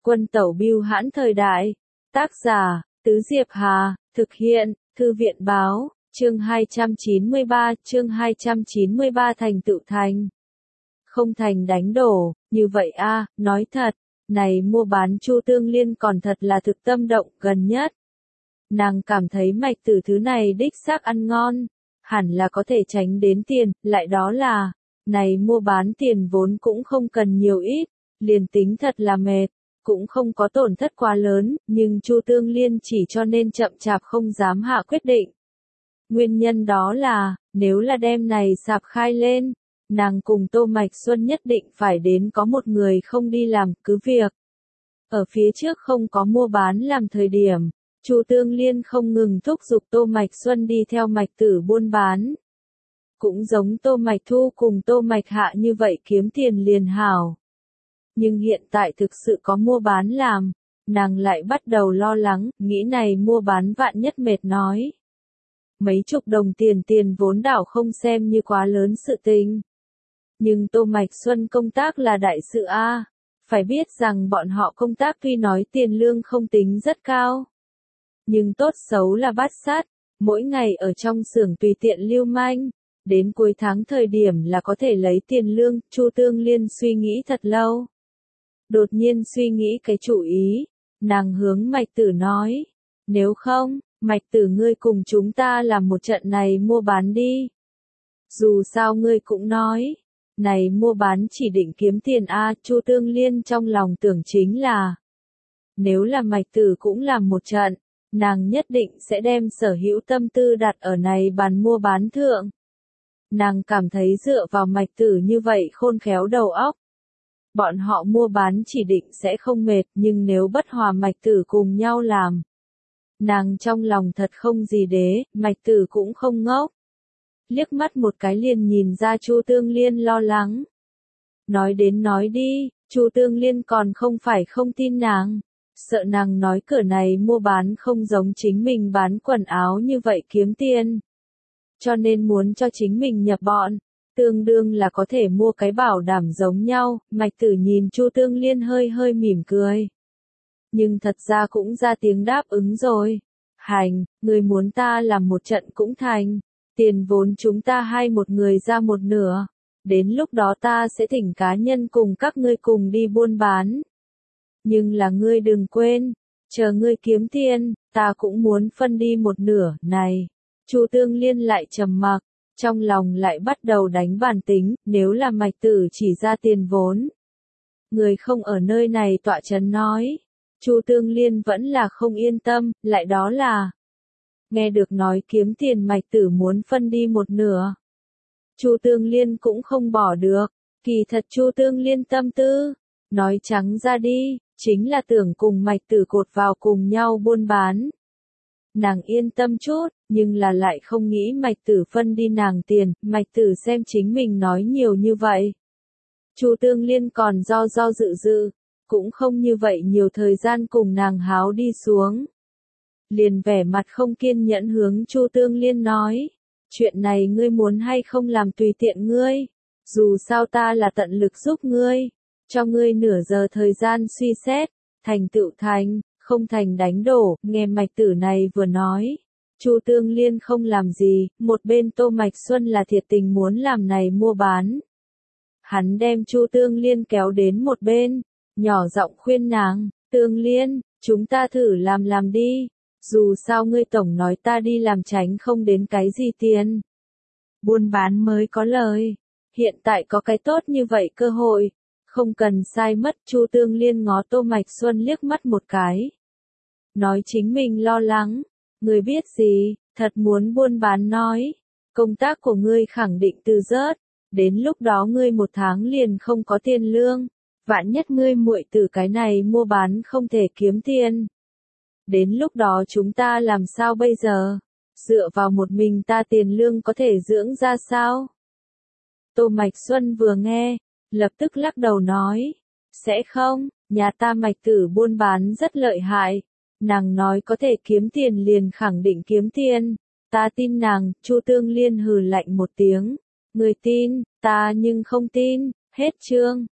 Quân tẩu bưu hãn thời đại. Tác giả, Tứ Diệp Hà, thực hiện, Thư viện báo, chương 293 thành tựu thành. Không thành đánh đổ, như vậy a, nói thật, này mua bán Chu Tương Liên còn thật là thực tâm động gần nhất. Nàng cảm thấy mạch tử thứ này đích xác ăn ngon, hẳn là có thể tránh đến tiền, lại đó là, này mua bán tiền vốn cũng không cần nhiều ít, liền tính thật là mệt, cũng không có tổn thất quá lớn, nhưng Chu Tương Liên chỉ cho nên chậm chạp không dám hạ quyết định. Nguyên nhân đó là, nếu là đem này sạp khai lên, nàng cùng Tô Mạch Xuân nhất định phải đến có một người không đi làm cứ việc. Ở phía trước không có mua bán làm thời điểm, Chu Tương Liên không ngừng thúc giục Tô Mạch Xuân đi theo mạch tử buôn bán. Cũng giống Tô Mạch Thu cùng Tô Mạch Hạ như vậy kiếm tiền liền hảo. Nhưng hiện tại thực sự có mua bán làm, nàng lại bắt đầu lo lắng, nghĩ này mua bán vạn nhất mệt nói. Mấy chục đồng tiền vốn đảo không xem như quá lớn sự tình. Nhưng Tô Mạch Xuân công tác là đại sự a, phải biết rằng bọn họ công tác tuy nói tiền lương không tính rất cao. Nhưng tốt xấu là bát sát, mỗi ngày ở trong xưởng tùy tiện lưu manh, đến cuối tháng thời điểm là có thể lấy tiền lương, Chu Tương Liên suy nghĩ thật lâu. Đột nhiên suy nghĩ cái chủ ý, nàng hướng Mạch Tử nói, nếu không, Mạch Tử ngươi cùng chúng ta làm một trận này mua bán đi. Dù sao ngươi cũng nói, này mua bán chỉ định kiếm tiền a, Chu Tương Liên trong lòng tưởng chính là, nếu là Mạch Tử cũng làm một trận, nàng nhất định sẽ đem sở hữu tâm tư đặt ở này bàn mua bán thượng. Nàng cảm thấy dựa vào Mạch Tử như vậy khôn khéo đầu óc. Bọn họ mua bán chỉ định sẽ không mệt, nhưng nếu bất hòa Mạch Tử cùng nhau làm. Nàng trong lòng thật không gì đế, Mạch Tử cũng không ngốc. Liếc mắt một cái liền nhìn ra Chu Tương Liên lo lắng. Nói đến nói đi, Chu Tương Liên còn không phải không tin nàng. Sợ nàng nói cửa này mua bán không giống chính mình bán quần áo như vậy kiếm tiền. Cho nên muốn cho chính mình nhập bọn, tương đương là có thể mua cái bảo đảm giống nhau, Mạch Tử nhìn Chu Tương Liên hơi hơi mỉm cười. Nhưng thật ra cũng ra tiếng đáp ứng rồi. Hành, người muốn ta làm một trận cũng thành, tiền vốn chúng ta hai một người ra một nửa, đến lúc đó ta sẽ thỉnh cá nhân cùng các ngươi cùng đi buôn bán. Nhưng là ngươi đừng quên, chờ ngươi kiếm tiền, ta cũng muốn phân đi một nửa, này. Chu Tương Liên lại trầm mặc, trong lòng lại bắt đầu đánh bàn tính, nếu là Mạch Tử chỉ ra tiền vốn. Người không ở nơi này tọa chấn nói, Chu Tương Liên vẫn là không yên tâm, lại đó là. Nghe được nói kiếm tiền Mạch Tử muốn phân đi một nửa. Chu Tương Liên cũng không bỏ được, kỳ thật Chu Tương Liên tâm tư, nói trắng ra đi, chính là tưởng cùng Mạch Tử cột vào cùng nhau buôn bán. Nàng yên tâm chút, nhưng là lại không nghĩ Mạch Tử phân đi nàng tiền, Mạch Tử xem chính mình nói nhiều như vậy. Chu Tương Liên còn do dự, cũng không như vậy nhiều thời gian cùng nàng háo đi xuống. Liền vẻ mặt không kiên nhẫn hướng Chu Tương Liên nói, chuyện này ngươi muốn hay không làm tùy tiện ngươi, dù sao ta là tận lực giúp ngươi, cho ngươi nửa giờ thời gian suy xét, thành tựu thành. Không thành đánh đổ, nghe Mạch Tử này vừa nói. Chu Tương Liên không làm gì, một bên Tô Mạch Xuân là thiệt tình muốn làm này mua bán. Hắn đem Chu Tương Liên kéo đến một bên, nhỏ giọng khuyên nàng, Tương Liên, chúng ta thử làm đi, dù sao ngươi tổng nói ta đi làm tránh không đến cái gì tiền. Buôn bán mới có lời, hiện tại có cái tốt như vậy cơ hội. Không cần sai mất, Chu Tương Liên ngó Tô Mạch Xuân liếc mắt một cái. Nói chính mình lo lắng, người biết gì, thật muốn buôn bán nói. Công tác của ngươi khẳng định từ rớt, đến lúc đó ngươi một tháng liền không có tiền lương. Vạn nhất ngươi muội từ cái này mua bán không thể kiếm tiền. Đến lúc đó chúng ta làm sao bây giờ? Dựa vào một mình ta tiền lương có thể dưỡng ra sao? Tô Mạch Xuân vừa nghe, lập tức lắc đầu nói, sẽ không, nhà ta Mạch Tử buôn bán rất lợi hại, nàng nói có thể kiếm tiền liền khẳng định kiếm tiền, ta tin nàng. Chu Tương Liên hừ lạnh một tiếng, người tin, ta nhưng không tin, hết chương.